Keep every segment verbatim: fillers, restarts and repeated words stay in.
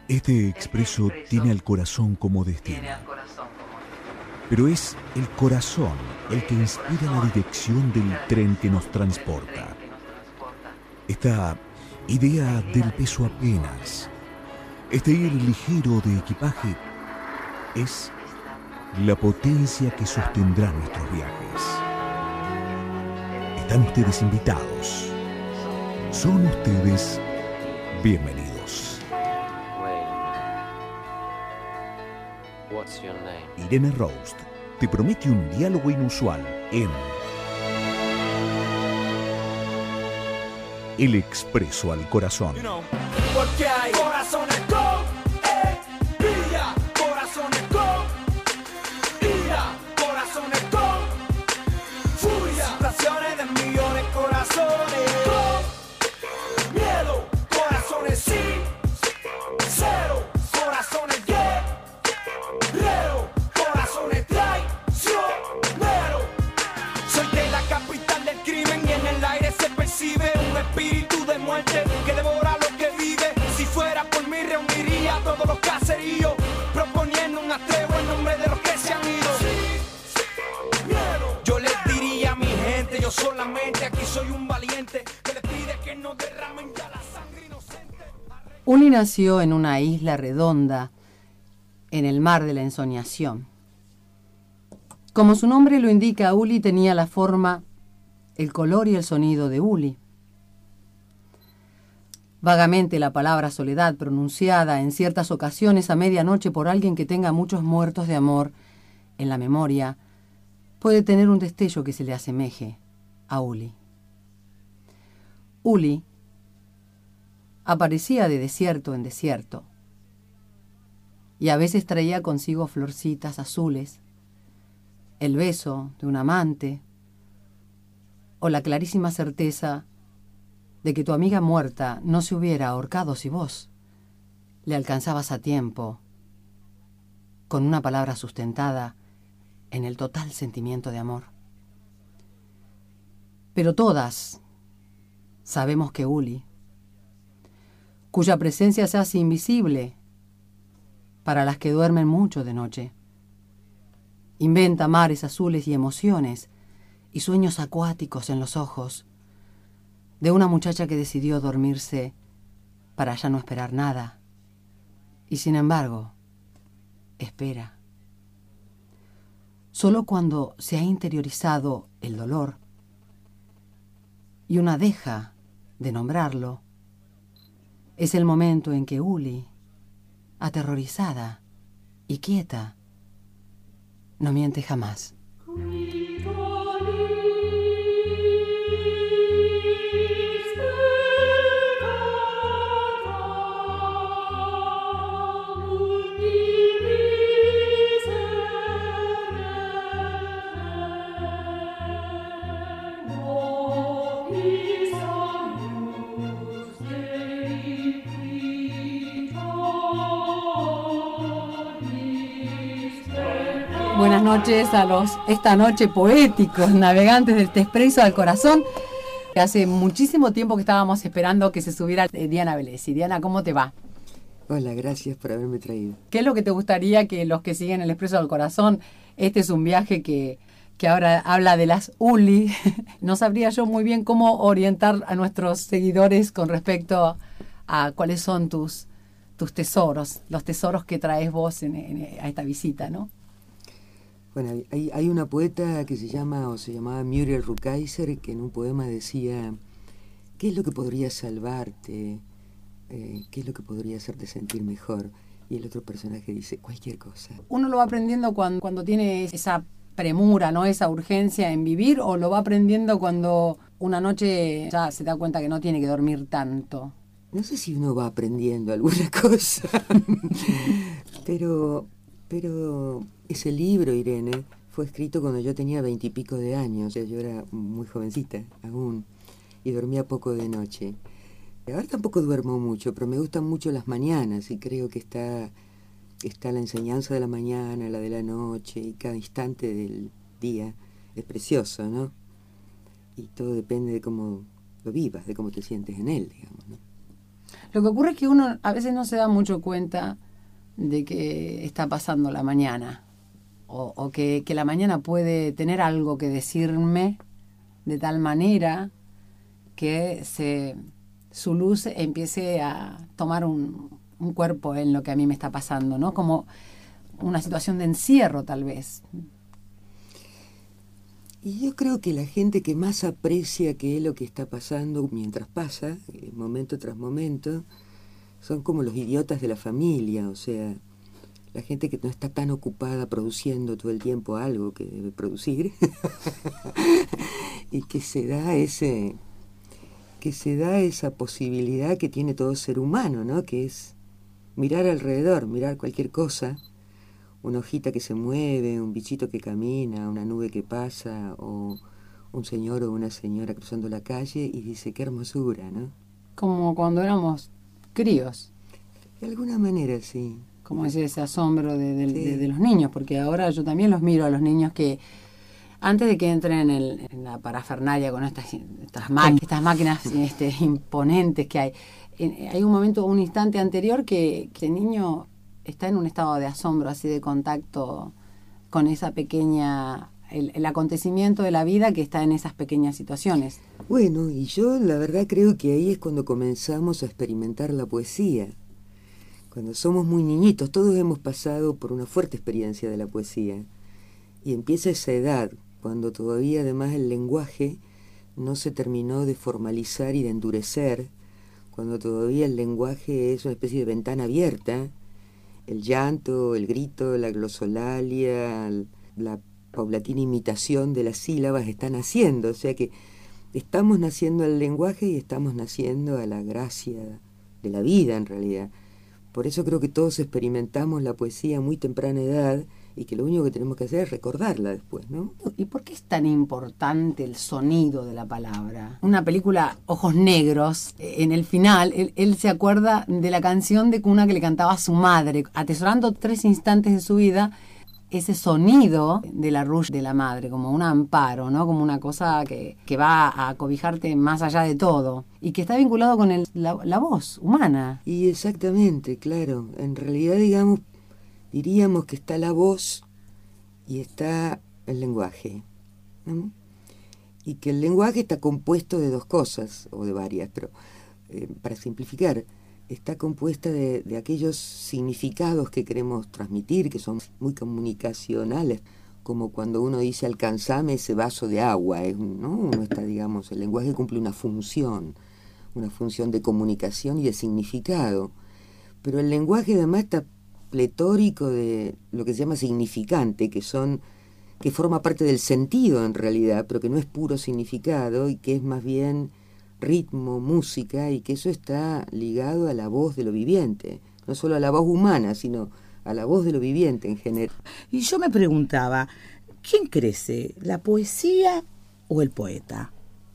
Este expreso tiene al corazón como destino. Pero es el corazón el que inspira la dirección del tren que nos transporta. Esta idea del peso apenas, este ir ligero de equipaje, es la potencia que sostendrá nuestros viajes. Están ustedes invitados. Son ustedes bienvenidos. Irene Rost te promete un diálogo inusual en El Expreso al Corazón. Porque hay corazones con envidia, corazones con ira, corazones con furia, situaciones de millones, corazones con miedo, corazones sin cero, corazones guerrero, corazones traicionero. Soy de la capital del crimen y en el aire se percibe un espíritu de muerte que devora lo que vive. Si fuera por mí reuniría a todos los caseríos, proponiendo un atrevo en nombre de los que se han ido. Yo les diría a mi gente, yo solamente aquí soy un valiente que les pide que no derramen ya la sangre inocente. Uli nació en una isla redonda en el mar de la ensoñación. Como su nombre lo indica, Uli tenía la forma, el color y el sonido de Uli. Vagamente la palabra soledad, pronunciada en ciertas ocasiones a medianoche por alguien que tenga muchos muertos de amor en la memoria, puede tener un destello que se le asemeje a Uli. Uli aparecía de desierto en desierto y a veces traía consigo florcitas azules, el beso de un amante o la clarísima certeza de que tu amiga muerta no se hubiera ahorcado si vos le alcanzabas a tiempo, con una palabra sustentada en el total sentimiento de amor. Pero todas sabemos que Uli, cuya presencia se hace invisible para las que duermen mucho de noche, inventa mares azules y emociones y sueños acuáticos en los ojos de una muchacha que decidió dormirse para ya no esperar nada, y sin embargo, espera. Solo cuando se ha interiorizado el dolor y una deja de nombrarlo, es el momento en que Uli, aterrorizada y quieta, no miente jamás. Buenas noches a los esta noche poéticos navegantes del Expreso al Corazón. Hace muchísimo tiempo que estábamos esperando que se subiera Diana Velesi. Diana, ¿cómo te va? Hola, gracias por haberme traído. ¿Qué es lo que te gustaría que los que siguen el Expreso al Corazón? Este es un viaje que, que ahora habla de las Uli. No sabría yo muy bien cómo orientar a nuestros seguidores con respecto a cuáles son tus, tus tesoros, los tesoros que traes vos en, en, a esta visita, ¿no? Bueno, hay, hay una poeta que se llama, o se llamaba Muriel Rukeyser, que en un poema decía: ¿qué es lo que podría salvarte? Eh, ¿Qué es lo que podría hacerte sentir mejor? Y el otro personaje dice: cualquier cosa. ¿Uno lo va aprendiendo cuando, cuando tiene esa premura, ¿no? Esa urgencia en vivir, o lo va aprendiendo cuando una noche ya se da cuenta que no tiene que dormir tanto? No sé si uno va aprendiendo alguna cosa, pero... Pero ese libro, Irene, fue escrito cuando yo tenía veintipico de años. O sea, yo era muy jovencita aún y dormía poco de noche. Ahora tampoco duermo mucho, pero me gustan mucho las mañanas y creo que está, está la enseñanza de la mañana, la de la noche, y cada instante del día es precioso, ¿no? Y todo depende de cómo lo vivas, de cómo te sientes en él, digamos, ¿no? Lo que ocurre es que uno a veces no se da mucho cuenta de que está pasando la mañana, o, o que, que la mañana puede tener algo que decirme de tal manera que se, su luz empiece a tomar un, un cuerpo en lo que a mí me está pasando, ¿no? Como una situación de encierro, tal vez. Y yo creo que la gente que más aprecia qué es lo que está pasando mientras pasa, momento tras momento, son como los idiotas de la familia, o sea, la gente que no está tan ocupada produciendo todo el tiempo algo que debe producir y que se da ese que se da esa posibilidad que tiene todo ser humano, ¿no? Que es mirar alrededor, mirar cualquier cosa, una hojita que se mueve, un bichito que camina, una nube que pasa, o un señor o una señora cruzando la calle y dice, qué hermosura, ¿no? Como cuando éramos críos. De alguna manera, sí. Como ese, ese asombro de, de, Sí. de, de los niños, porque ahora yo también los miro a los niños que antes de que entren en, el, en la parafernalia con estas, estas, máquinas, estas máquinas este, imponentes que hay, en, hay un momento, un instante anterior que, que el niño está en un estado de asombro, así de contacto con esa pequeña, el, el acontecimiento de la vida que está en esas pequeñas situaciones. Bueno, y yo la verdad creo que ahí es cuando comenzamos a experimentar la poesía. Cuando somos muy niñitos, todos hemos pasado por una fuerte experiencia de la poesía. Y empieza esa edad, cuando todavía además el lenguaje no se terminó de formalizar y de endurecer, cuando todavía el lenguaje es una especie de ventana abierta. El llanto, el grito, la glosolalia, la paulatina imitación de las sílabas están naciendo. O sea que estamos naciendo al lenguaje y estamos naciendo a la gracia de la vida, en realidad. Por eso creo que todos experimentamos la poesía a muy temprana edad y que lo único que tenemos que hacer es recordarla después, ¿no? ¿Y por qué es tan importante el sonido de la palabra? Una película Ojos Negros, en el final, él, él se acuerda de la canción de cuna que le cantaba a su madre, atesorando tres instantes de su vida, ese sonido de la rush de la madre, como un amparo, ¿no? Como una cosa que, que va a cobijarte más allá de todo, y que está vinculado con el, la, la voz humana. Y exactamente, claro. En realidad, digamos, diríamos que está la voz y está el lenguaje, ¿no? Y que el lenguaje está compuesto de dos cosas, o de varias, pero eh, para simplificar, está compuesta de, de aquellos significados que queremos transmitir, que son muy comunicacionales, como cuando uno dice alcanzame ese vaso de agua, es, ¿no? Uno está, digamos, el lenguaje cumple una función, una función de comunicación y de significado, pero el lenguaje además está pletórico de lo que se llama significante, que son que forma parte del sentido en realidad, pero que no es puro significado y que es más bien ritmo, música, y que eso está ligado a la voz de lo viviente, no solo a la voz humana, sino a la voz de lo viviente en general. Y yo me preguntaba, ¿quién crece, la poesía o el poeta?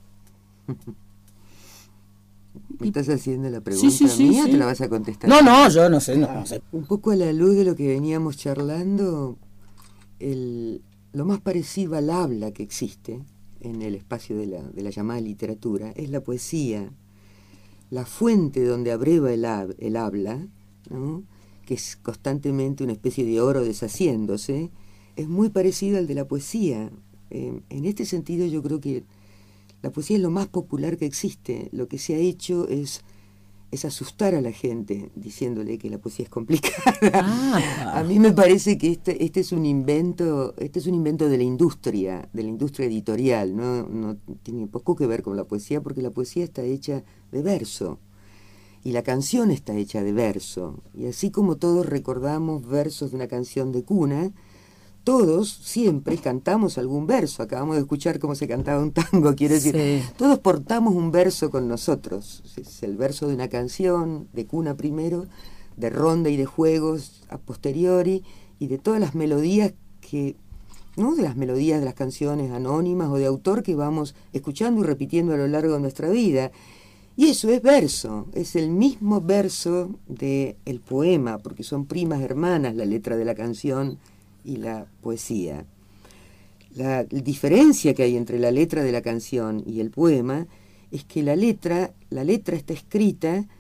¿Me estás haciendo la pregunta sí, sí, sí, mía sí. o te la vas a contestar? No, no, yo no sé, no, no sé. Un poco a la luz de lo que veníamos charlando, el, lo más parecido al habla que existe en el espacio de la, de la llamada literatura es la poesía, la fuente donde abreva el, hab, el habla, ¿no? Que es constantemente una especie de oro deshaciéndose, es muy parecido al de la poesía. Eh, en este sentido yo creo que la poesía es lo más popular que existe. Lo que se ha hecho es, es asustar a la gente diciéndole que la poesía es complicada. Ah. A mí me parece que este, este es un invento, este es un invento de la industria, de la industria editorial, ¿no? No tiene poco que ver con la poesía, porque la poesía está hecha de verso y la canción está hecha de verso. Y así como todos recordamos versos de una canción de cuna, todos siempre cantamos algún verso. Acabamos de escuchar cómo se cantaba un tango, quiere decir, Sí. todos portamos un verso con nosotros. Es el verso de una canción, de cuna primero, de ronda y de juegos a posteriori, y de todas las melodías que, ¿no? De las melodías de las canciones anónimas o de autor que vamos escuchando y repitiendo a lo largo de nuestra vida. Y eso es verso, es el mismo verso del poema, porque son primas hermanas la letra de la canción y la poesía. La diferencia que hay entre la letra de la canción y el poema es que la letra, la letra está escrita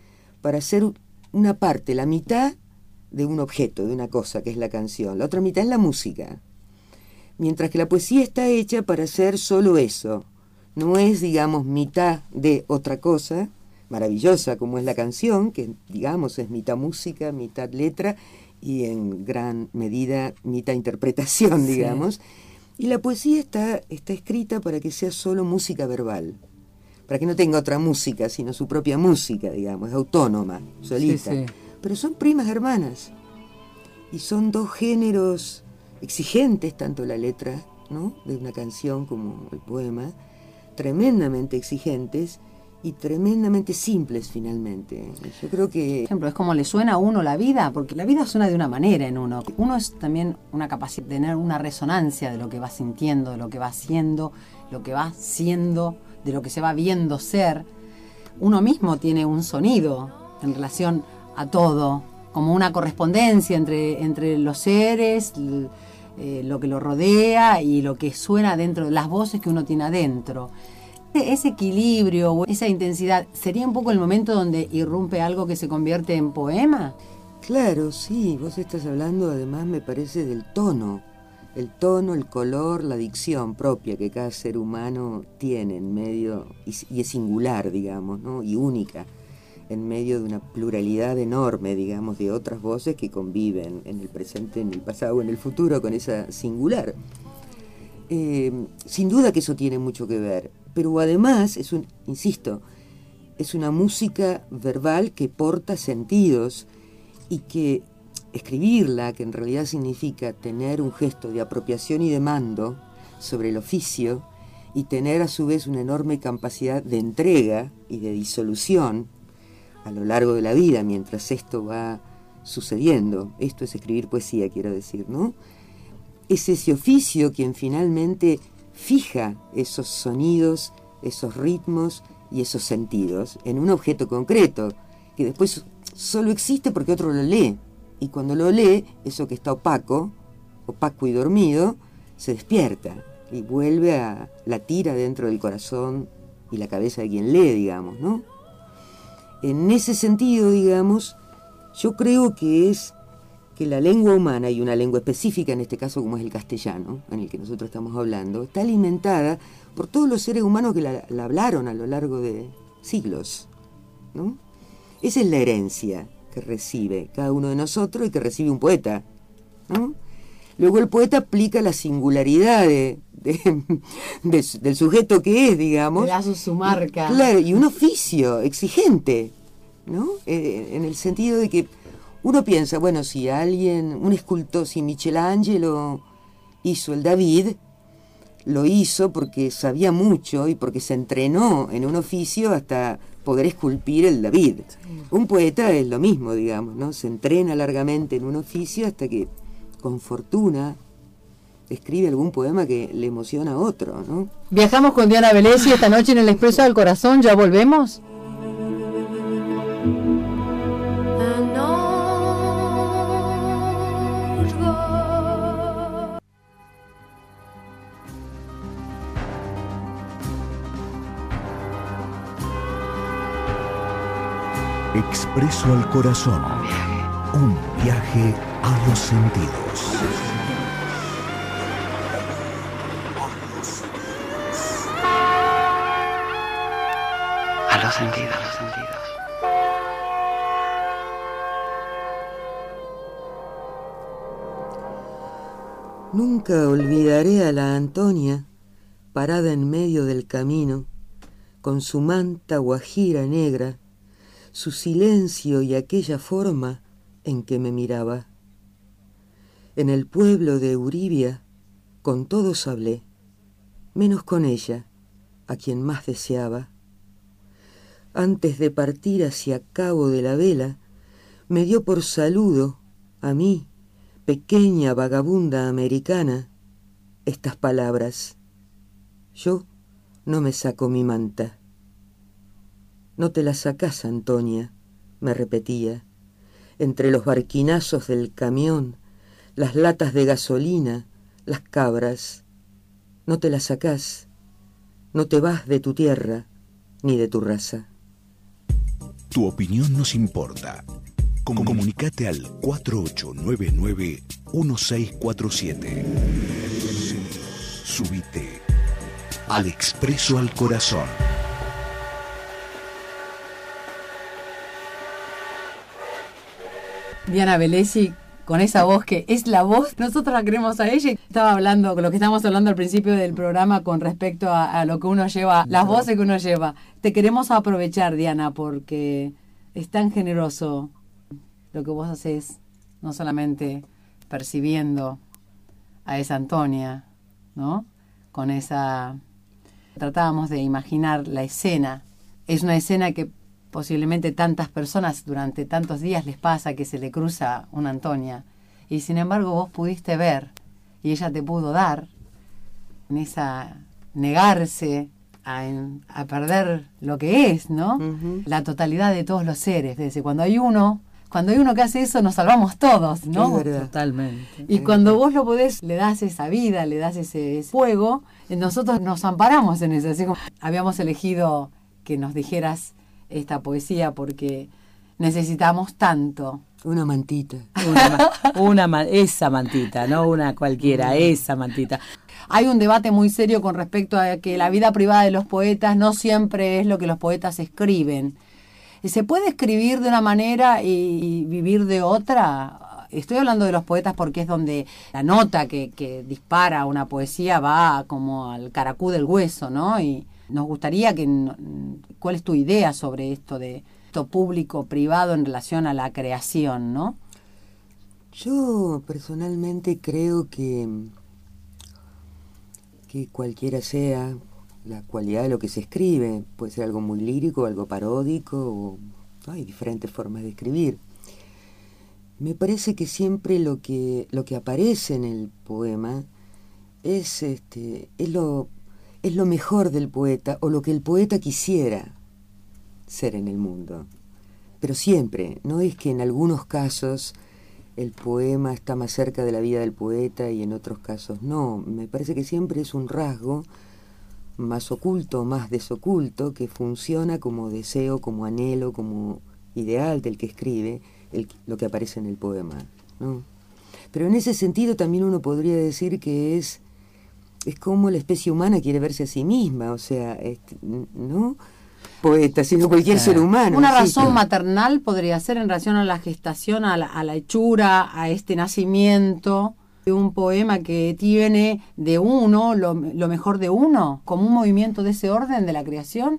para ser una parte, la mitad de un objeto, de una cosa que es la canción, la otra mitad es la música. Mientras que la poesía está hecha para ser solo eso, no es, digamos, mitad de otra cosa maravillosa como es la canción, que, digamos, es mitad música, mitad letra y en gran medida mitad interpretación, digamos. Sí. Y la poesía está, está escrita para que sea solo música verbal, para que no tenga otra música, sino su propia música, digamos, es autónoma, solita. Sí, sí. Pero son primas hermanas, y son dos géneros exigentes, tanto la letra, ¿no?, de una canción como el poema, tremendamente exigentes y tremendamente simples finalmente. Yo creo que... Por ejemplo, es como le suena a uno la vida, porque la vida suena de una manera en uno. Uno es también una capacidad de tener una resonancia de lo que va sintiendo, de lo que va haciendo, lo que va siendo, de lo que se va viendo ser. Uno mismo tiene un sonido en relación a todo, como una correspondencia entre, entre los seres, eh, lo que lo rodea y lo que suena dentro de las voces que uno tiene adentro. Ese equilibrio o esa intensidad, ¿sería un poco el momento donde irrumpe algo que se convierte en poema? Claro, sí, vos estás hablando además, me parece, del tono. El tono, el color, la dicción propia que cada ser humano tiene en medio, y, y es singular, digamos, ¿no?, y única, en medio de una pluralidad enorme, digamos, de otras voces que conviven en el presente, en el pasado, en el futuro, con esa singular. Eh, sin duda que eso tiene mucho que ver, pero además, es un, insisto, es una música verbal que porta sentidos y que escribirla, que en realidad significa tener un gesto de apropiación y de mando sobre el oficio y tener a su vez una enorme capacidad de entrega y de disolución a lo largo de la vida mientras esto va sucediendo. Esto es escribir poesía, quiero decir, ¿no? Es ese oficio quien finalmente fija esos sonidos, esos ritmos y esos sentidos en un objeto concreto, que después solo existe porque otro lo lee. Y cuando lo lee, eso que está opaco, opaco y dormido, se despierta y vuelve a latir adentro del corazón y la cabeza de quien lee, digamos, ¿no? En ese sentido, digamos, yo creo que es que la lengua humana, y una lengua específica en este caso como es el castellano, en el que nosotros estamos hablando, está alimentada por todos los seres humanos que la, la hablaron a lo largo de siglos, ¿no? Esa es la herencia que recibe cada uno de nosotros y que recibe un poeta, ¿no? Luego el poeta aplica la singularidad de, de, de, del sujeto que es, digamos. Le da su marca. Y, claro, y un oficio exigente, ¿no? Eh, en el sentido de que uno piensa, bueno, si alguien, un escultor, si Michelangelo hizo el David, lo hizo porque sabía mucho y porque se entrenó en un oficio hasta poder esculpir el David. Un poeta es lo mismo, digamos, ¿no? Se entrena largamente en un oficio hasta que, con fortuna, escribe algún poema que le emociona a otro, ¿no? Viajamos con Diana Velesi esta noche en el Expreso del Corazón, ¿ya volvemos? Expreso al Corazón. Un viaje a los sentidos. A los sentidos, a los sentidos. Nunca olvidaré a la Antonia parada en medio del camino, con su manta guajira negra, su silencio y aquella forma en que me miraba. En el pueblo de Uribia, con todos hablé, menos con ella, a quien más deseaba. Antes de partir hacia Cabo de la Vela, me dio por saludo, a mí, pequeña vagabunda americana, estas palabras: yo no me saco mi manta. No te la sacás, Antonia, me repetía, entre los barquinazos del camión, las latas de gasolina, las cabras. No te la sacás, no te vas de tu tierra ni de tu raza. Tu opinión nos importa. Com- Comunicate al cuatro ocho nueve nueve uno seis cuatro siete. Subite al Expreso al Corazón. Diana Velesi, con esa voz que es la voz, nosotros la queremos a ella. Estaba hablando, lo que estábamos hablando al principio del programa con respecto a, a lo que uno lleva, las voces que uno lleva. Te queremos aprovechar, Diana, porque es tan generoso lo que vos haces, no solamente percibiendo a esa Antonia, ¿no? Con esa... Tratábamos de imaginar la escena. Es una escena que posiblemente tantas personas durante tantos días les pasa, que se le cruza una Antonia, y sin embargo vos pudiste ver y ella te pudo dar en esa negarse a, en, a perder lo que es, ¿no? Uh-huh. La totalidad de todos los seres. Desde cuando hay uno, cuando hay uno que hace eso, nos salvamos todos, ¿no? Es verdad. Totalmente. Y cuando vos lo podés, le das esa vida, le das ese, ese fuego, nosotros nos amparamos en eso. Así como habíamos elegido que nos dijeras esta poesía porque necesitamos tanto. Una mantita. Una, una ma- esa mantita, no una cualquiera, esa mantita. Hay un debate muy serio con respecto a que la vida privada de los poetas no siempre es lo que los poetas escriben. ¿Se puede escribir de una manera y, y vivir de otra? Estoy hablando de los poetas porque es donde la nota que, que dispara una poesía va como al caracú del hueso, ¿no? Y nos gustaría que... ¿Cuál es tu idea sobre esto de esto público-privado en relación a la creación, no? Yo personalmente creo que, que cualquiera sea la cualidad de lo que se escribe, puede ser algo muy lírico, algo paródico, o hay diferentes formas de escribir. Me parece que siempre lo que, lo que aparece en el poema es, este, es lo... es lo mejor del poeta o lo que el poeta quisiera ser en el mundo. Pero siempre, no es que en algunos casos el poema está más cerca de la vida del poeta y en otros casos no. Me parece que siempre es un rasgo más oculto, más desoculto, que funciona como deseo, como anhelo, como ideal del que escribe el, lo que aparece en el poema, ¿no? Pero en ese sentido también uno podría decir que es es como la especie humana quiere verse a sí misma, o sea, este, no poeta, sino cualquier ser humano. Una sí, razón pero... maternal podría ser en relación a la gestación, a la, a la hechura, a este nacimiento de un poema que tiene de uno, lo, lo mejor de uno, como un movimiento de ese orden de la creación.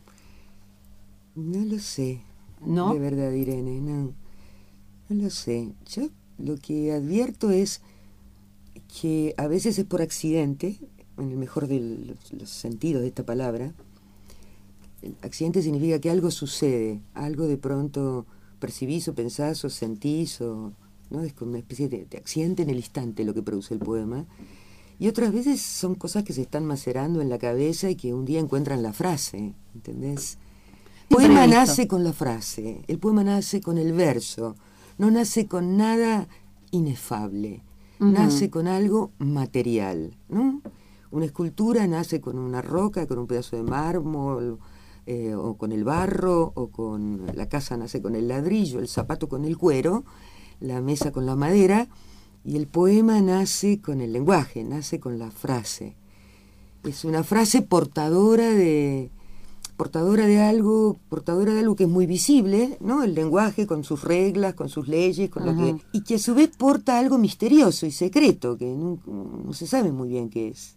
No lo sé, ¿no? De verdad, Irene, no, no lo sé. Yo lo que advierto es que a veces es por accidente, en el mejor de los, los sentidos de esta palabra. El accidente significa que algo sucede, algo de pronto percibís o pensás o sentís, o, ¿no? Es como una especie de, de accidente en el instante lo que produce el poema. Y otras veces son cosas que se están macerando en la cabeza y que un día encuentran la frase, ¿entendés? El poema nace con la frase, el poema nace con el verso, no nace con nada inefable. Uh-huh. Nace con algo material, ¿no? Una escultura nace con una roca, con un pedazo de mármol, eh, o con el barro, o con la casa nace con el ladrillo, el zapato con el cuero, la mesa con la madera, y el poema nace con el lenguaje, nace con la frase. Es una frase portadora de... portadora de algo, portadora de algo que es muy visible, ¿no? El lenguaje con sus reglas, con sus leyes, con uh-huh. lo que, y que a su vez porta algo misterioso y secreto, que no, no se sabe muy bien qué es.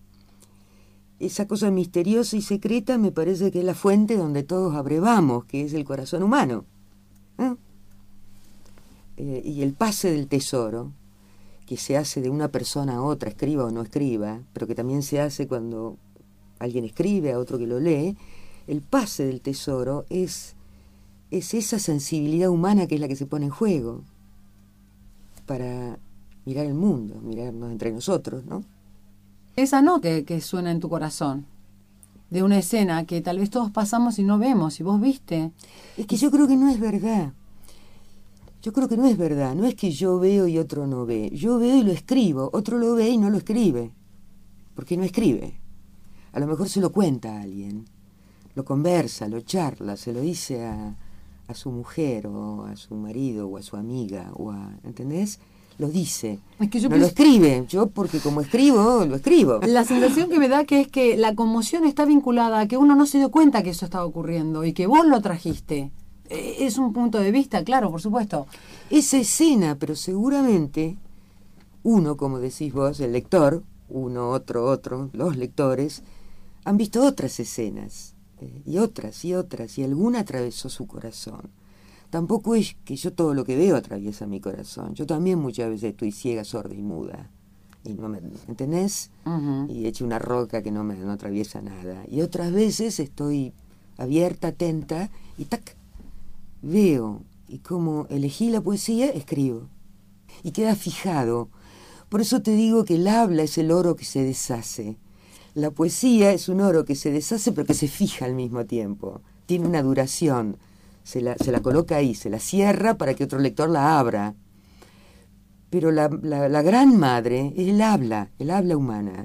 Esa cosa misteriosa y secreta me parece que es la fuente donde todos abrevamos, que es el corazón humano, ¿eh? Eh, y el pase del tesoro, que se hace de una persona a otra, escriba o no escriba, pero que también se hace cuando alguien escribe a otro que lo lee. El pase del tesoro es, es esa sensibilidad humana que es la que se pone en juego para mirar el mundo, mirarnos entre nosotros, ¿no? Esa nota que, que suena en tu corazón, de una escena que tal vez todos pasamos y no vemos, y vos viste. Es que yo creo que no es verdad. Yo creo que no es verdad. No es que yo veo y otro no ve. Yo veo y lo escribo, otro lo ve y no lo escribe, porque no escribe. A lo mejor se lo cuenta a alguien, lo conversa, lo charla, se lo dice a, a su mujer o a su marido o a su amiga, o a, ¿entendés? Lo dice, Es que yo no pienso- lo escribe. Yo, porque como escribo, lo escribo. La sensación que me da que es que la conmoción está vinculada a que uno no se dio cuenta que eso estaba ocurriendo y que vos lo trajiste. Eh, Es un punto de vista, claro, por supuesto. Esa escena, pero seguramente uno, como decís vos, el lector, uno, otro, otro, los lectores, han visto otras escenas, eh, y otras, y otras, y alguna atravesó su corazón. Tampoco es que yo todo lo que veo atraviesa mi corazón. Yo también muchas veces estoy ciega, sorda y muda. Y no me, ¿entendés? Ujú. Y echo una roca que no me no atraviesa nada. Y otras veces estoy abierta, atenta, y tac, veo. Y como elegí la poesía, escribo. Y queda fijado. Por eso te digo que el habla es el oro que se deshace. La poesía es un oro que se deshace pero que se fija al mismo tiempo. Tiene una duración. Se la, se la coloca ahí, se la cierra para que otro lector la abra. Pero la, la, la gran madre es el habla, el habla humana.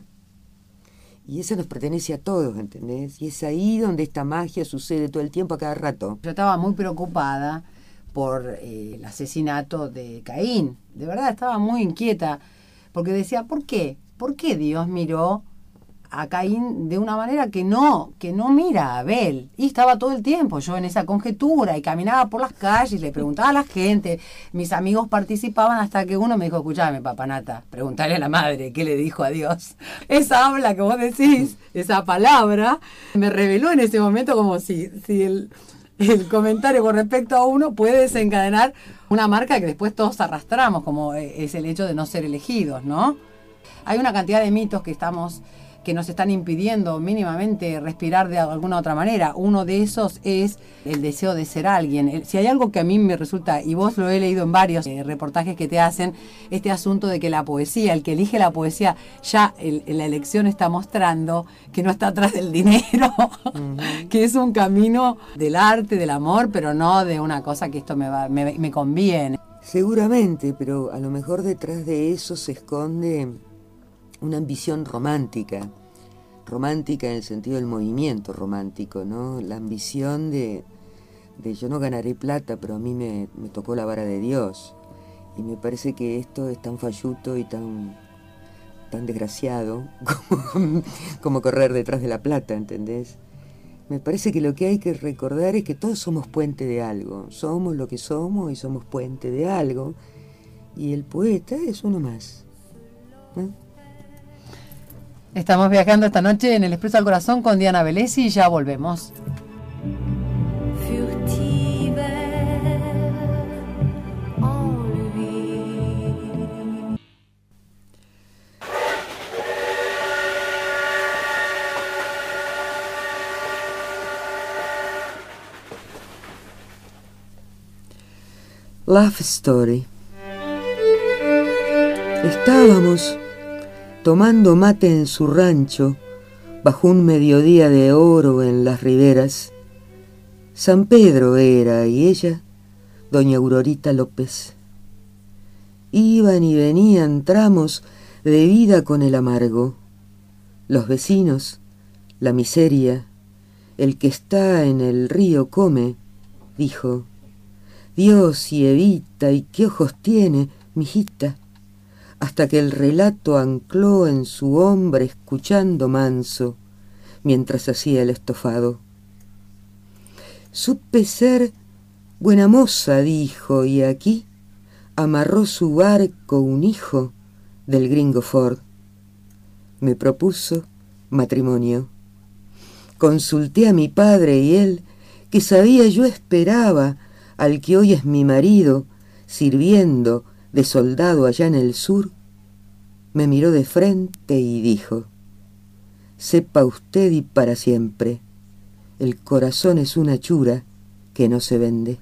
Y esa nos pertenece a todos, ¿entendés? Y es ahí donde esta magia sucede todo el tiempo, a cada rato. Yo estaba muy preocupada por eh, el asesinato de Caín. De verdad, estaba muy inquieta. Porque decía, ¿por qué? ¿Por qué Dios miró a Caín de una manera que no, que no mira a Abel? Y estaba todo el tiempo yo en esa conjetura y caminaba por las calles, le preguntaba a la gente, mis amigos participaban hasta que uno me dijo, escuchame, papanata, preguntale a la madre qué le dijo a Dios. Esa habla que vos decís, esa palabra, me reveló en ese momento como si, si el, el comentario con respecto a uno puede desencadenar una marca que después todos arrastramos, como es el hecho de no ser elegidos, ¿no? Hay una cantidad de mitos que estamos que nos están impidiendo mínimamente respirar de alguna otra manera. Uno de esos es el deseo de ser alguien. El, si hay algo que a mí me resulta, y vos lo he leído en varios eh, reportajes que te hacen, este asunto de que la poesía, el que elige la poesía, ya el, la elección está mostrando que no está atrás del dinero, uh-huh. que es un camino del arte, del amor, pero no de una cosa que esto me, va, me, me conviene. Seguramente, pero a lo mejor detrás de eso se esconde una ambición romántica, romántica en el sentido del movimiento romántico, ¿no? La ambición de, de yo no ganaré plata, pero a mí me, me tocó la vara de Dios. Y me parece que esto es tan falluto y tan, tan desgraciado como, como correr detrás de la plata, ¿entendés? Me parece que lo que hay que recordar es que todos somos puente de algo, somos lo que somos y somos puente de algo, y el poeta es uno más, ¿no? Estamos viajando esta noche en el Expreso al Corazón con Diana Velesi y ya volvemos. Love Story. Estábamos tomando mate en su rancho, bajo un mediodía de oro en las riberas. San Pedro era, y ella, doña Aurorita López. Iban y venían tramos de vida con el amargo. Los vecinos, la miseria, el que está en el río come, dijo, Dios y Evita, y qué ojos tiene, mijita, hasta que el relato ancló en su hombre escuchando manso, mientras hacía el estofado. Supe ser buena moza, dijo, y aquí amarró su barco un hijo del gringo Ford. Me propuso matrimonio. Consulté a mi padre y él, que sabía yo esperaba al que hoy es mi marido, sirviendo de soldado allá en el sur, me miró de frente y dijo, sepa usted y para siempre, el corazón es una chura que no se vende.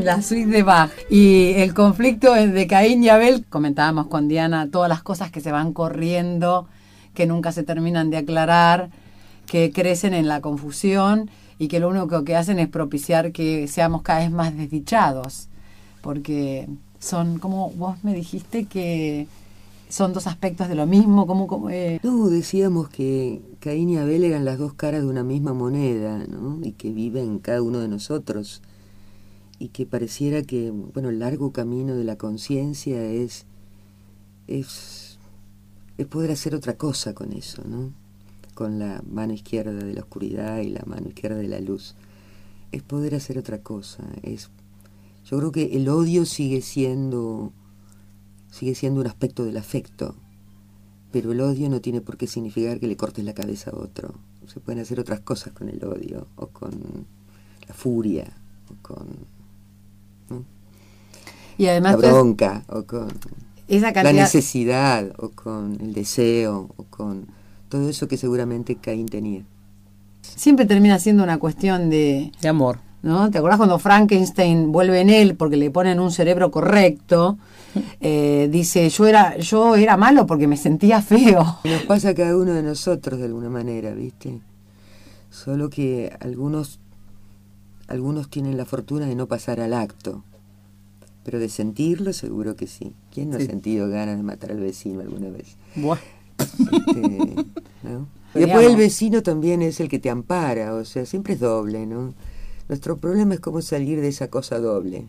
La suite de Bach. Y el conflicto de Caín y Abel, comentábamos con Diana, todas las cosas que se van corriendo, que nunca se terminan de aclarar, que crecen en la confusión y que lo único que hacen es propiciar que seamos cada vez más desdichados. Porque son, como vos me dijiste, que son dos aspectos de lo mismo. Como, como, eh... No, decíamos que Caín y Abel eran las dos caras de una misma moneda, ¿no? Y que viven en cada uno de nosotros. Y que pareciera que, bueno, el largo camino de la conciencia es, es, es poder hacer otra cosa con eso, ¿no? Con la mano izquierda de la oscuridad y la mano izquierda de la luz. Es poder hacer otra cosa. Es, yo creo que el odio sigue siendo, sigue siendo un aspecto del afecto, pero el odio no tiene por qué significar que le cortes la cabeza a otro. Se pueden hacer otras cosas con el odio, o con la furia, o con... ¿no? Y además la bronca, o con esa cantidad... la necesidad, o con el deseo, o con todo eso que seguramente Caín tenía. Siempre termina siendo una cuestión de... de amor, ¿no? ¿Te acordás cuando Frankenstein vuelve en él porque le ponen un cerebro correcto? Eh, dice, yo era, yo era malo porque me sentía feo. Nos pasa a cada uno de nosotros de alguna manera, ¿viste? Solo que algunos... Algunos tienen la fortuna de no pasar al acto, pero de sentirlo seguro que sí. ¿Quién no sí. ha sentido ganas de matar al vecino alguna vez? Buah. Este, ¿no? Y después el vecino también es el que te ampara, o sea, siempre es doble, ¿no? Nuestro problema es cómo salir de esa cosa doble.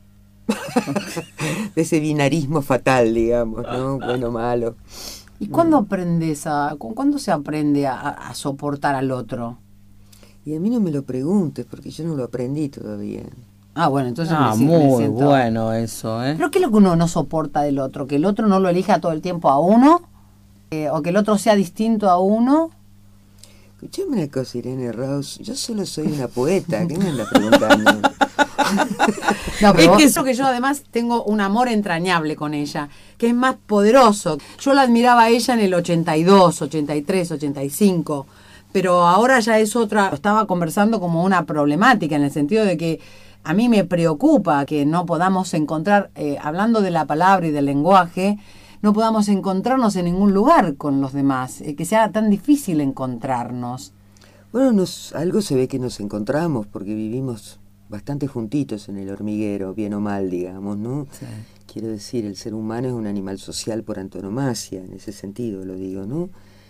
De ese binarismo fatal, digamos, ¿no? Bueno, malo. ¿Y cuándo aprendes a, cuándo se aprende a, a soportar al otro? Y a mí no me lo preguntes, porque yo no lo aprendí todavía. Ah, bueno, entonces ah, me, muy me siento... bueno eso, ¿eh? ¿Pero qué es lo que uno no soporta del otro? ¿Que el otro no lo elija todo el tiempo a uno? Eh, ¿O que el otro sea distinto a uno? Escuchame una cosa, Irene Raus, yo solo soy una poeta, ¿qué me andas preguntando? No, pero es vos... que eso que yo además tengo un amor entrañable con ella, que es más poderoso. Yo la admiraba a ella en el ochenta y dos, ochenta y tres, ochenta y cinco... pero ahora ya es otra, estaba conversando como una problemática, en el sentido de que a mí me preocupa que no podamos encontrar, eh, hablando de la palabra y del lenguaje, no podamos encontrarnos en ningún lugar con los demás, eh, que sea tan difícil encontrarnos. Bueno, nos, algo se ve que nos encontramos, porque vivimos bastante juntitos en el hormiguero, bien o mal, digamos, ¿no? Sí. Quiero decir, el ser humano es un animal social por antonomasia, en ese sentido lo digo, ¿no?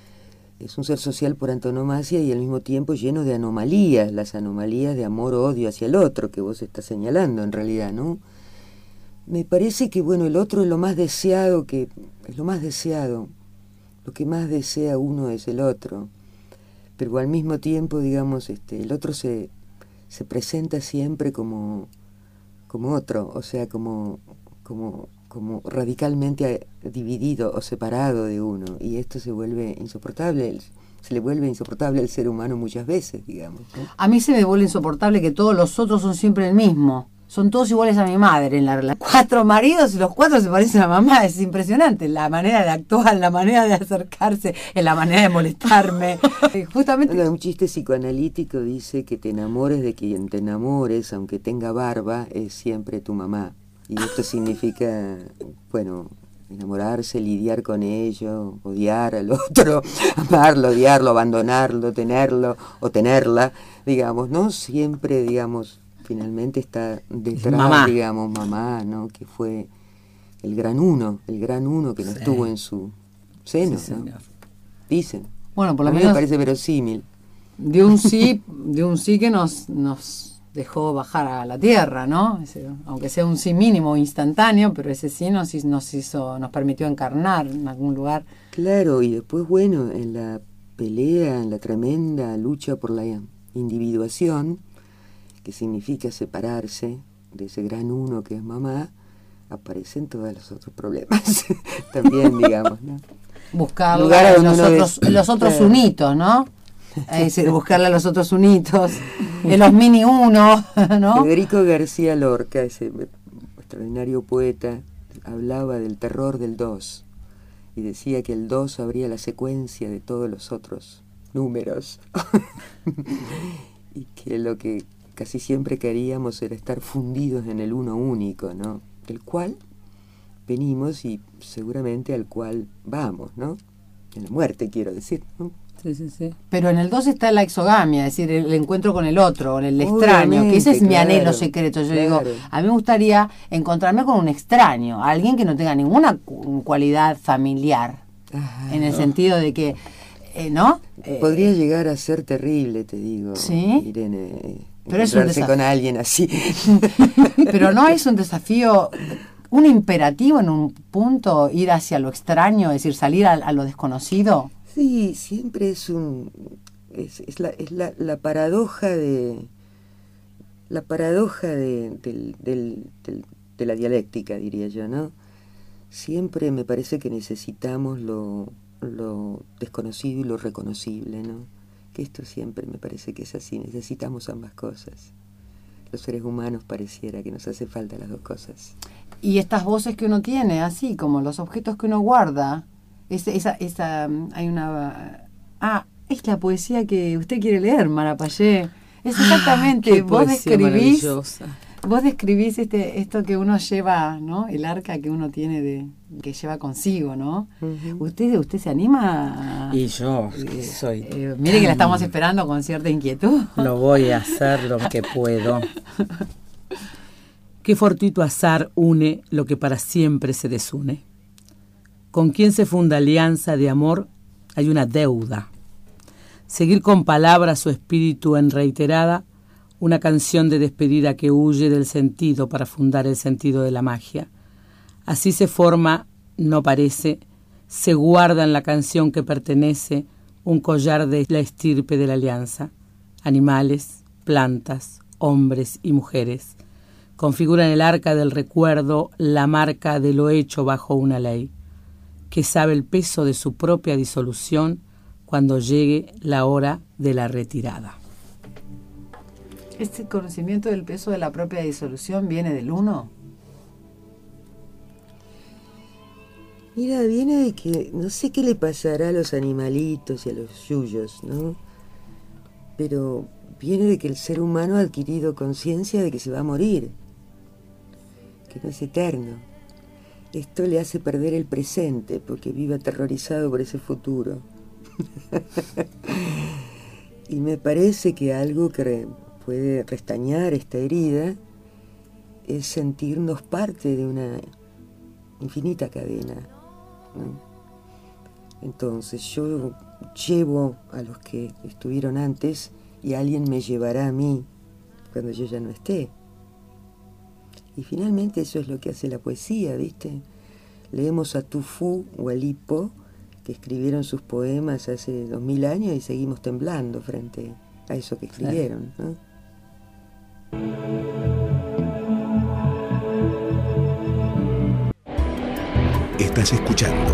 Es un ser social por antonomasia y al mismo tiempo lleno de anomalías, las anomalías de amor o odio hacia el otro que vos estás señalando en realidad, ¿no? Me parece que, bueno, el otro es lo más deseado, que es lo más deseado, lo que más desea uno es el otro, pero al mismo tiempo, digamos, este, el otro se, se presenta siempre como, como otro, o sea, como... como como radicalmente dividido o separado de uno, y esto se vuelve insoportable, se le vuelve insoportable al ser humano muchas veces, digamos, ¿no? A mí se me vuelve insoportable que todos los otros son siempre el mismo, son todos iguales a mi madre en la relación. Cuatro maridos y los cuatro se parecen a mamá, es impresionante, la manera de actuar, la manera de acercarse, la manera de molestarme. Justamente... Un chiste psicoanalítico dice que te enamores de quien te enamores, aunque tenga barba, es siempre tu mamá. Y esto significa, bueno, enamorarse, lidiar con ello, odiar al otro, amarlo, odiarlo, abandonarlo, tenerlo o tenerla, digamos, ¿no? Siempre, digamos, finalmente está detrás, mamá. digamos, mamá, ¿no? Que fue el gran uno, el gran uno que no sí. estuvo en su seno, sí, ¿no? Dicen. Bueno, por lo A mí menos me parece verosímil. De un sí, de un sí que nos... nos dejó bajar a la tierra, ¿no? Ese, aunque sea un sí mínimo instantáneo, pero ese sí nos, nos hizo, nos permitió encarnar en algún lugar. Claro, y después, bueno, en la pelea, en la tremenda lucha por la individuación, que significa separarse de ese gran uno que es mamá, aparecen todos los otros problemas también, digamos, ¿no? Buscar los otros, es... los otros claro. unitos, ¿no? Es decir, buscarle a los otros unitos, en los mini uno, ¿no? Federico García Lorca, ese extraordinario poeta, hablaba del terror del dos y decía que el dos abría la secuencia de todos los otros números y que lo que casi siempre queríamos era estar fundidos en el uno único, ¿no? Del cual venimos y seguramente al cual vamos, ¿no? En la muerte, quiero decir, ¿no? Sí, sí, sí. Pero en el dos está la exogamia, es decir, el encuentro con el otro, con el extraño, que ese es mi claro, anhelo secreto. Yo claro. digo, a mí me gustaría encontrarme con un extraño, alguien que no tenga ninguna cu- cualidad familiar, Ajá, en el no. sentido de que, eh, ¿no? Eh, Podría llegar a ser terrible, te digo, ¿sí? Irene, eh, Pero es un encontrarse desafío. con alguien así. Pero no es un desafío, un imperativo en un punto, ir hacia lo extraño, es decir, salir a, a lo desconocido. Sí, siempre es un es, es la es la, la paradoja de la paradoja de, del, del, del, de la dialéctica, diría yo, ¿no? Siempre me parece que necesitamos lo, lo desconocido y lo reconocible, ¿no? Que esto siempre me parece que es así, necesitamos ambas cosas. Los seres humanos pareciera que nos hace falta las dos cosas. Y estas voces que uno tiene, así como los objetos que uno guarda, esa, esa, esa hay una... Ah, es la poesía que usted quiere leer, Marapayé. Es exactamente, Qué vos poesía describís, maravillosa. vos describís este, esto que uno lleva, ¿no? El arca que uno tiene de, que lleva consigo, ¿no? Uh-huh. ¿Usted, usted se anima a... Y yo, que soy... Eh, mire que la estamos esperando con cierta inquietud. Lo voy a hacer lo que puedo. Qué fortuito azar une lo que para siempre se desune. Con quien se funda alianza de amor hay una deuda. Seguir con palabras su espíritu en reiterada, una canción de despedida que huye del sentido para fundar el sentido de la magia. Así se forma, no parece, se guarda en la canción que pertenece un collar de la estirpe de la alianza. Animales, plantas, hombres y mujeres configuran el arca del recuerdo, la marca de lo hecho bajo una ley, que sabe el peso de su propia disolución cuando llegue la hora de la retirada. ¿Este conocimiento del peso de la propia disolución viene del uno? Mira, viene de que no sé qué le pasará a los animalitos y a los yuyos, ¿no? Pero viene de que el ser humano ha adquirido conciencia de que se va a morir, que no es eterno. Esto le hace perder el presente porque vive aterrorizado por ese futuro. Y me parece que algo que re- puede restañar esta herida es sentirnos parte de una infinita cadena, ¿no? Entonces yo llevo a los que estuvieron antes y alguien me llevará a mí cuando yo ya no esté. Y finalmente eso es lo que hace la poesía, ¿viste? Leemos a Tufú o a Lipo, que escribieron sus poemas hace dos mil años y seguimos temblando frente a eso que escribieron, ¿no? Estás escuchando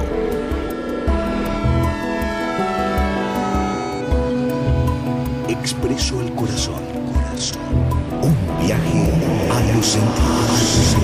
Expreso al Corazón. Corazón. Un viaje a los sentidos.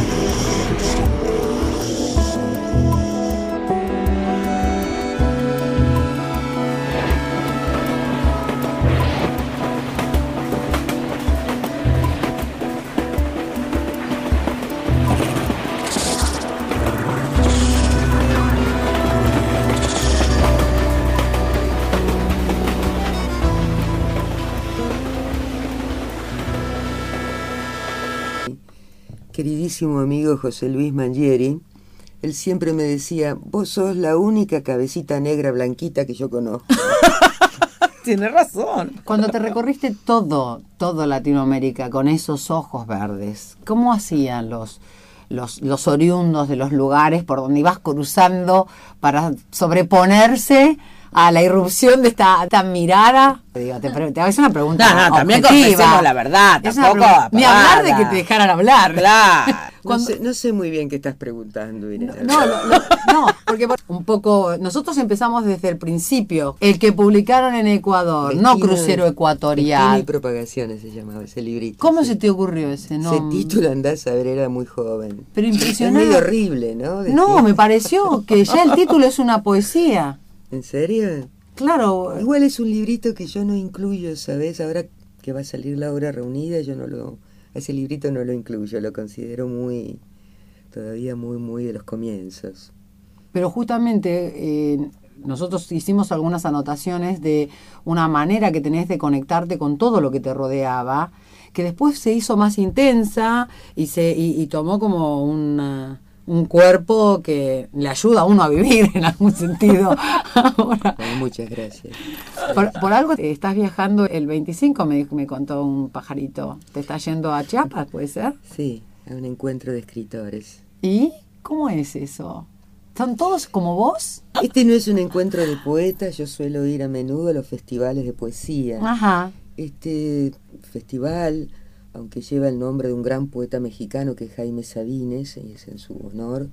Queridísimo amigo José Luis Mangieri, él siempre me decía, vos sos la única cabecita negra blanquita que yo conozco. Tiene razón. Cuando te recorriste todo, todo Latinoamérica con esos ojos verdes, ¿cómo hacían los, los, los oriundos de los lugares por donde ibas cruzando para sobreponerse a la irrupción de esta, esta mirada? Digo, te, pre- te hago una pregunta No, no, también objetiva. confesemos la verdad, Es una tampoco pregunta- Ni hablar de pavada. que te dejaran hablar. Claro. No Cuando- sé, no sé muy bien qué estás preguntando, Irene. No, no, no, no, porque por- un poco, nosotros empezamos desde el principio, el que publicaron en Ecuador, no Destino- Crucero Destino y Ecuatorial. Propagaciones se llamaba ese librito. ¿Cómo sí. se te ocurrió ese Ese nombre? título, andás a ver, era muy joven. Pero Es impresionante. medio horrible, ¿no? No, Decir- me pareció que ya el título es una poesía. ¿En serio? Claro, Igual es un librito que yo no incluyo, ¿sabes? Ahora que va a salir la obra reunida, yo no lo, a ese librito no lo incluyo, lo considero muy, todavía muy, muy de los comienzos. Pero justamente eh, nosotros hicimos algunas anotaciones de una manera que tenés de conectarte con todo lo que te rodeaba, que después se hizo más intensa y se y, y tomó como una, un cuerpo que le ayuda a uno a vivir en algún sentido. Ahora, Bueno, muchas gracias. por, por algo estás viajando el veinticinco, me, me contó un pajarito. ¿Te estás yendo a Chiapas, puede ser? Sí, a un encuentro de escritores. ¿Y cómo es eso? ¿Son todos como vos? Este no es un encuentro de poetas, yo suelo ir a menudo a los festivales de poesía. Ajá. Este festival, aunque lleva el nombre de un gran poeta mexicano que es Jaime Sabines, y es en su honor,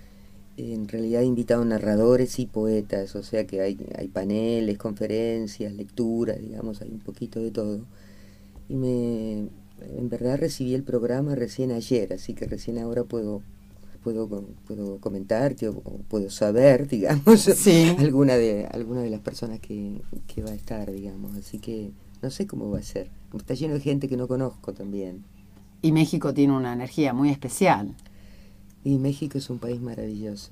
en realidad invita a narradores y poetas, o sea que hay, hay paneles, conferencias, lecturas, digamos, hay un poquito de todo. Y me, en verdad recibí el programa recién ayer, así que recién ahora puedo... Puedo, puedo comentarte o, o puedo saber, digamos, sí. alguna de alguna de las personas que, que va a estar, digamos. Así que no sé cómo va a ser. Está lleno de gente que no conozco también. Y México tiene una energía muy especial. Y México es un país maravilloso,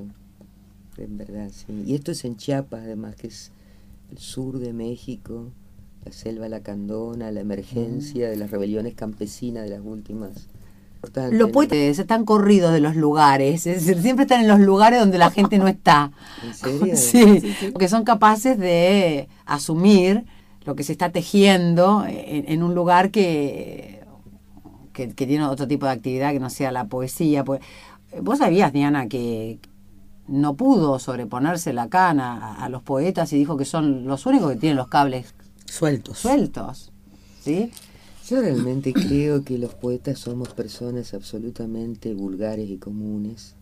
en verdad, sí. Y esto es en Chiapas, además, que es el sur de México, la selva lacandona, la emergencia mm. de las rebeliones campesinas de las últimas... Los poetas están corridos de los lugares, es decir, siempre están en los lugares donde la gente no está. ¿En serio? Sí, sí, sí. Porque son capaces de asumir lo que se está tejiendo en, en un lugar que, que, que tiene otro tipo de actividad que no sea la poesía. Vos sabías, Diana, que no pudo sobreponerse Lacan a, a los poetas y dijo que son los únicos que tienen los cables sueltos. Sueltos, ¿sí? Yo realmente creo que los poetas somos personas absolutamente vulgares y comunes,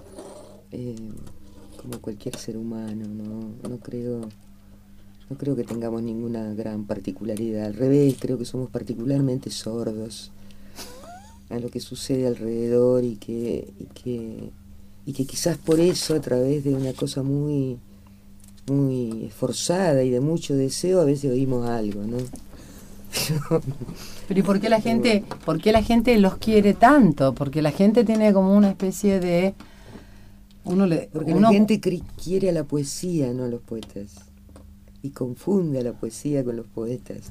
eh, como cualquier ser humano, ¿no? No creo, no creo que tengamos ninguna gran particularidad. Al revés, creo que somos particularmente sordos a lo que sucede alrededor y que, y que, y que quizás por eso, a través de una cosa muy, muy esforzada y de mucho deseo, a veces oímos algo, ¿no? Pero ¿y por qué la gente, por qué la gente los quiere tanto? Porque la gente tiene como una especie de uno le, porque uno, la gente quiere a la poesía, no a los poetas, y confunde a la poesía con los poetas.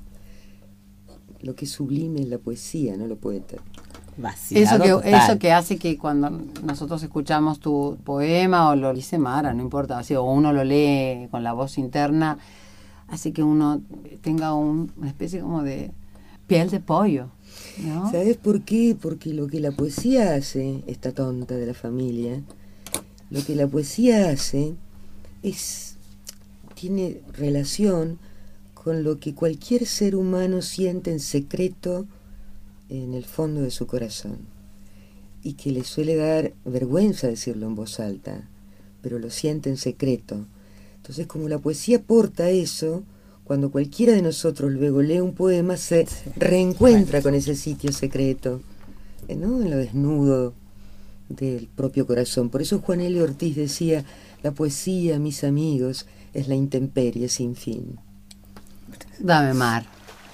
Lo que es sublime es la poesía, no los poetas. Eso que, eso que hace que cuando nosotros escuchamos tu poema o lo dice Mara, no importa, o uno lo lee con la voz interna, hace que uno tenga un, una especie como de piel de pollo, ¿no? ¿Sabes por qué? Porque lo que la poesía hace, esta tonta de la familia, lo que la poesía hace es, tiene relación con lo que cualquier ser humano siente en secreto en el fondo de su corazón y que le suele dar vergüenza decirlo en voz alta, pero lo siente en secreto. Entonces, como la poesía porta eso, cuando cualquiera de nosotros luego lee un poema, se reencuentra con ese sitio secreto, ¿no? En lo desnudo del propio corazón. Por eso Juan L. Ortiz decía, la poesía, mis amigos, es la intemperie sin fin. Dame, Mar.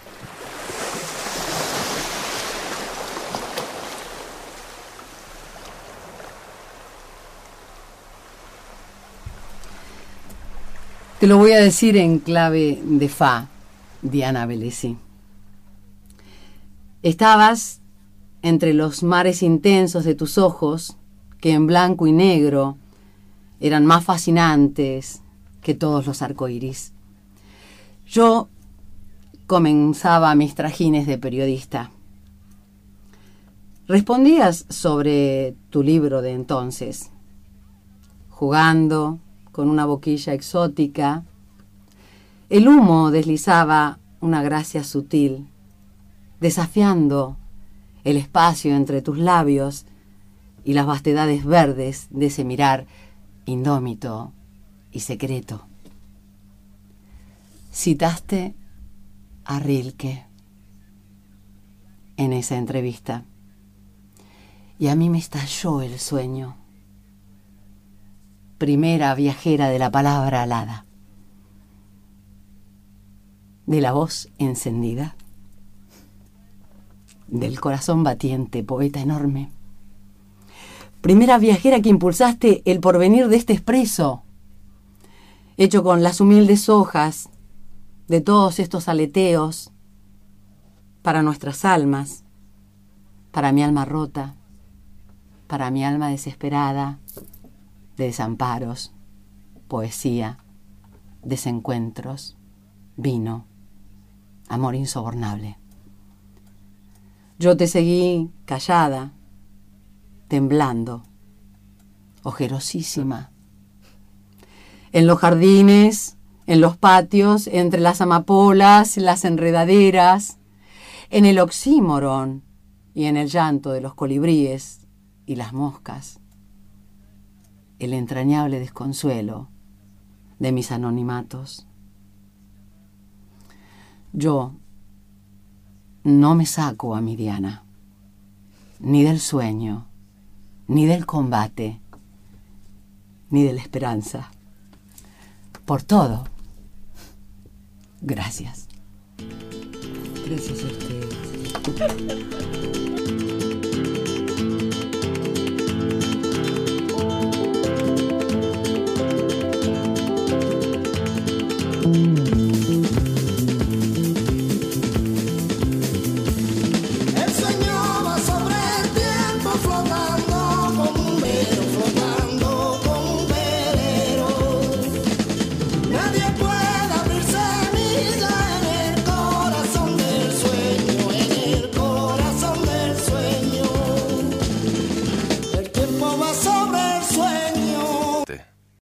Te lo voy a decir en clave de fa, Diana Velesi. Estabas entre los mares intensos de tus ojos, que en blanco y negro eran más fascinantes que todos los arcoíris. Yo comenzaba mis trajines de periodista. Respondías sobre tu libro de entonces, jugando con una boquilla exótica. El humo deslizaba una gracia sutil, desafiando el espacio entre tus labios y las vastedades verdes de ese mirar indómito y secreto. Citaste a Rilke en esa entrevista y a mí me estalló el sueño. Primera viajera de la palabra alada, de la voz encendida. del corazón batiente, poeta enorme. Primera viajera que impulsaste el porvenir de este expreso, hecho con las humildes hojas de todos estos aleteos para nuestras almas, para mi alma rota, para mi alma desesperada, de desamparos, poesía, desencuentros, vino, amor insobornable. Yo te seguí callada, temblando, ojerosísima, en los jardines, en los patios, entre las amapolas, las enredaderas, en el oxímoron y en el llanto de los colibríes y las moscas, el entrañable desconsuelo de mis anonimatos. Yo no me saco a mi Diana, ni del sueño, ni del combate, ni de la esperanza. Por todo, gracias. Gracias a ustedes.